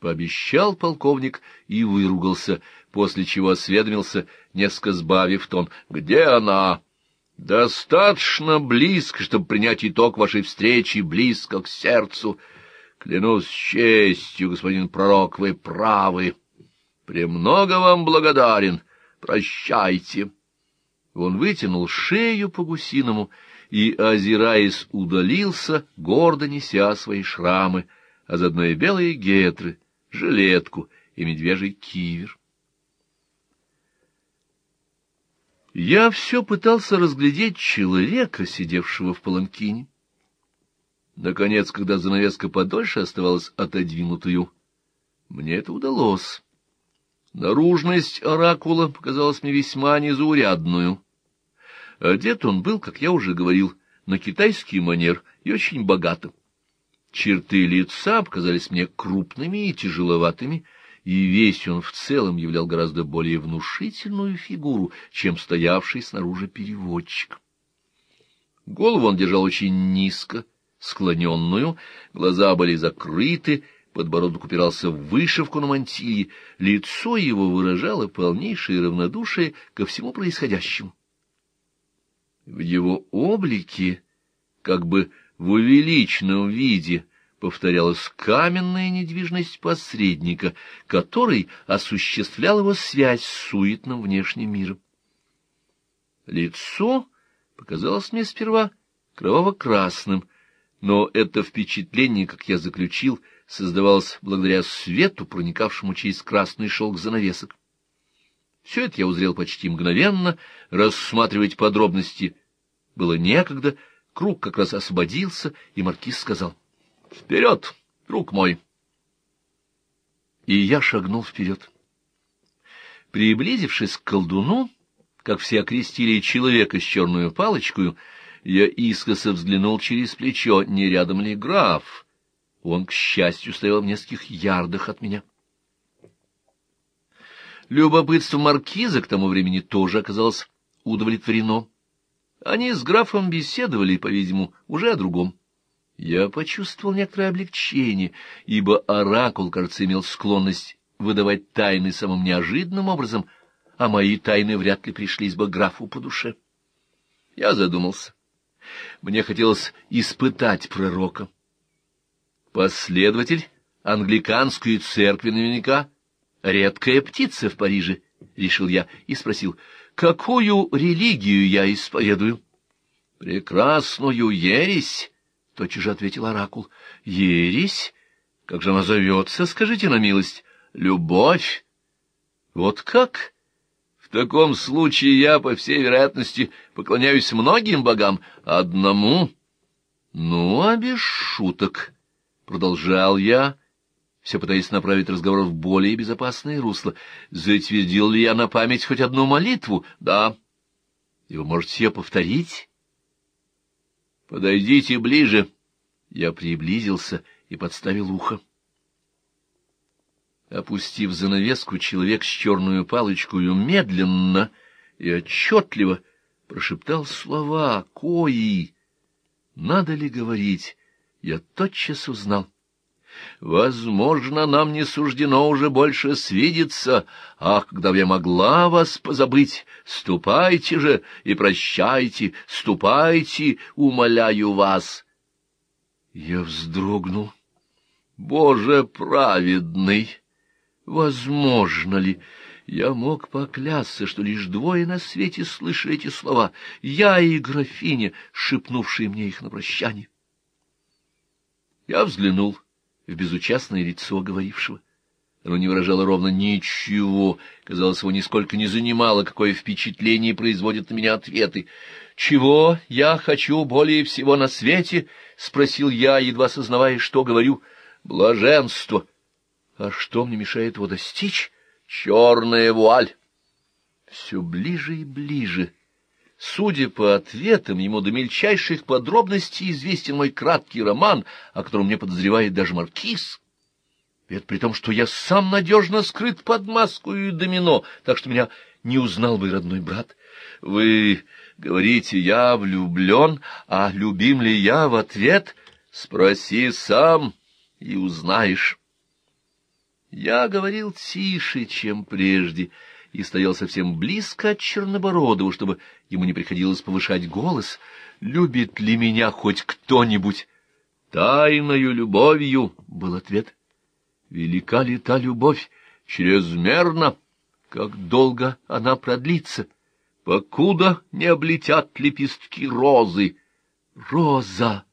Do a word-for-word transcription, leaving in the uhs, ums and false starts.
пообещал полковник и выругался, после чего осведомился, несколько сбавив тон. — Где она? — Достаточно близко, чтобы принять итог вашей встречи, близко к сердцу. Клянусь честью, господин пророк, вы правы. Премного вам благодарен. Прощайте. Он вытянул шею по-гусиному и, озираясь, удалился, гордо неся свои шрамы, а заодно и белые гетры, жилетку и медвежий кивер. Я все пытался разглядеть человека, сидевшего в паланкине. Наконец, когда занавеска подольше оставалась отодвинутую, мне это удалось. Наружность оракула показалась мне весьма незаурядную. Одет он был, как я уже говорил, на китайский манер и очень богато. Черты лица показались мне крупными и тяжеловатыми, и весь он в целом являл гораздо более внушительную фигуру, чем стоявший снаружи переводчик. Голову он держал очень низко, склоненную, глаза были закрыты, подбородок упирался в вышивку на мантилье, лицо его выражало полнейшее равнодушие ко всему происходящему. В его облике, как бы в увеличенном виде, повторялась каменная недвижность посредника, который осуществлял его связь с суетным внешним миром. Лицо показалось мне сперва кроваво-красным, но это впечатление, как я заключил, создавалось благодаря свету, проникавшему через красный шелк занавесок. Все это я узрел почти мгновенно, рассматривать подробности было некогда, круг как раз освободился, и маркиз сказал: — Вперед, друг мой! И я шагнул вперед. Приблизившись к колдуну, как все окрестили человека с черную палочкою, я искоса взглянул через плечо, не рядом ли граф. Он, к счастью, стоял в нескольких ярдах от меня. Любопытство маркиза к тому времени тоже оказалось удовлетворено. Они с графом беседовали, по-видимому, уже о другом. Я почувствовал некоторое облегчение, ибо оракул, кажется, имел склонность выдавать тайны самым неожиданным образом, а мои тайны вряд ли пришлись бы графу по душе. Я задумался. Мне хотелось испытать пророка. Последователь англиканской церкви наверняка редкая птица в Париже, — решил я и спросил: — какую религию я исповедую? — Прекрасную ересь, — тотчас же ответил оракул. — Ересь? Как же она зовется, скажите на милость? — Любовь. — Вот как? В таком случае я, по всей вероятности, поклоняюсь многим богам, одному. — Ну, а без шуток, — продолжал я, все пытаясь направить разговор в более безопасное русло. Затвердил ли я на память хоть одну молитву? Да. И вы можете ее повторить? Подойдите ближе. Я приблизился и подставил ухо. Опустив занавеску, человек с черную палочкою медленно и отчетливо прошептал слова, кои, надо ли говорить, я тотчас узнал. Возможно, нам не суждено уже больше свидеться. Ах, когда б я могла вас позабыть! Ступайте же и прощайте, ступайте, умоляю вас. Я вздрогнул. Боже праведный! Возможно ли? Я мог поклясться, что лишь двое на свете слышали эти слова, я и графиня, шепнувшие мне их на прощание. Я взглянул в безучастное лицо говорившего. Оно не выражало ровно ничего, казалось, его нисколько не занимало, какое впечатление производят на меня ответы. — Чего я хочу более всего на свете? — спросил я, едва сознавая, что говорю. — Блаженство. — А что мне мешает его достичь? — Черная вуаль. Все ближе и ближе. Судя по ответам, ему до мельчайших подробностей известен мой краткий роман, о котором мне подозревает даже маркиз. Это при том, что я сам надежно скрыт под маску и домино, так что меня не узнал бы родной брат. Вы говорите, я влюблен, а любим ли я в ответ? Спроси сам и узнаешь. Я говорил тише, чем прежде, и стоял совсем близко от Чернобородова, чтобы ему не приходилось повышать голос. «Любит ли меня хоть кто-нибудь?» «Тайною любовью», — был ответ. «Велика ли та любовь? Чрезмерно. Как долго она продлится? Покуда не облетят лепестки розы». «Роза!»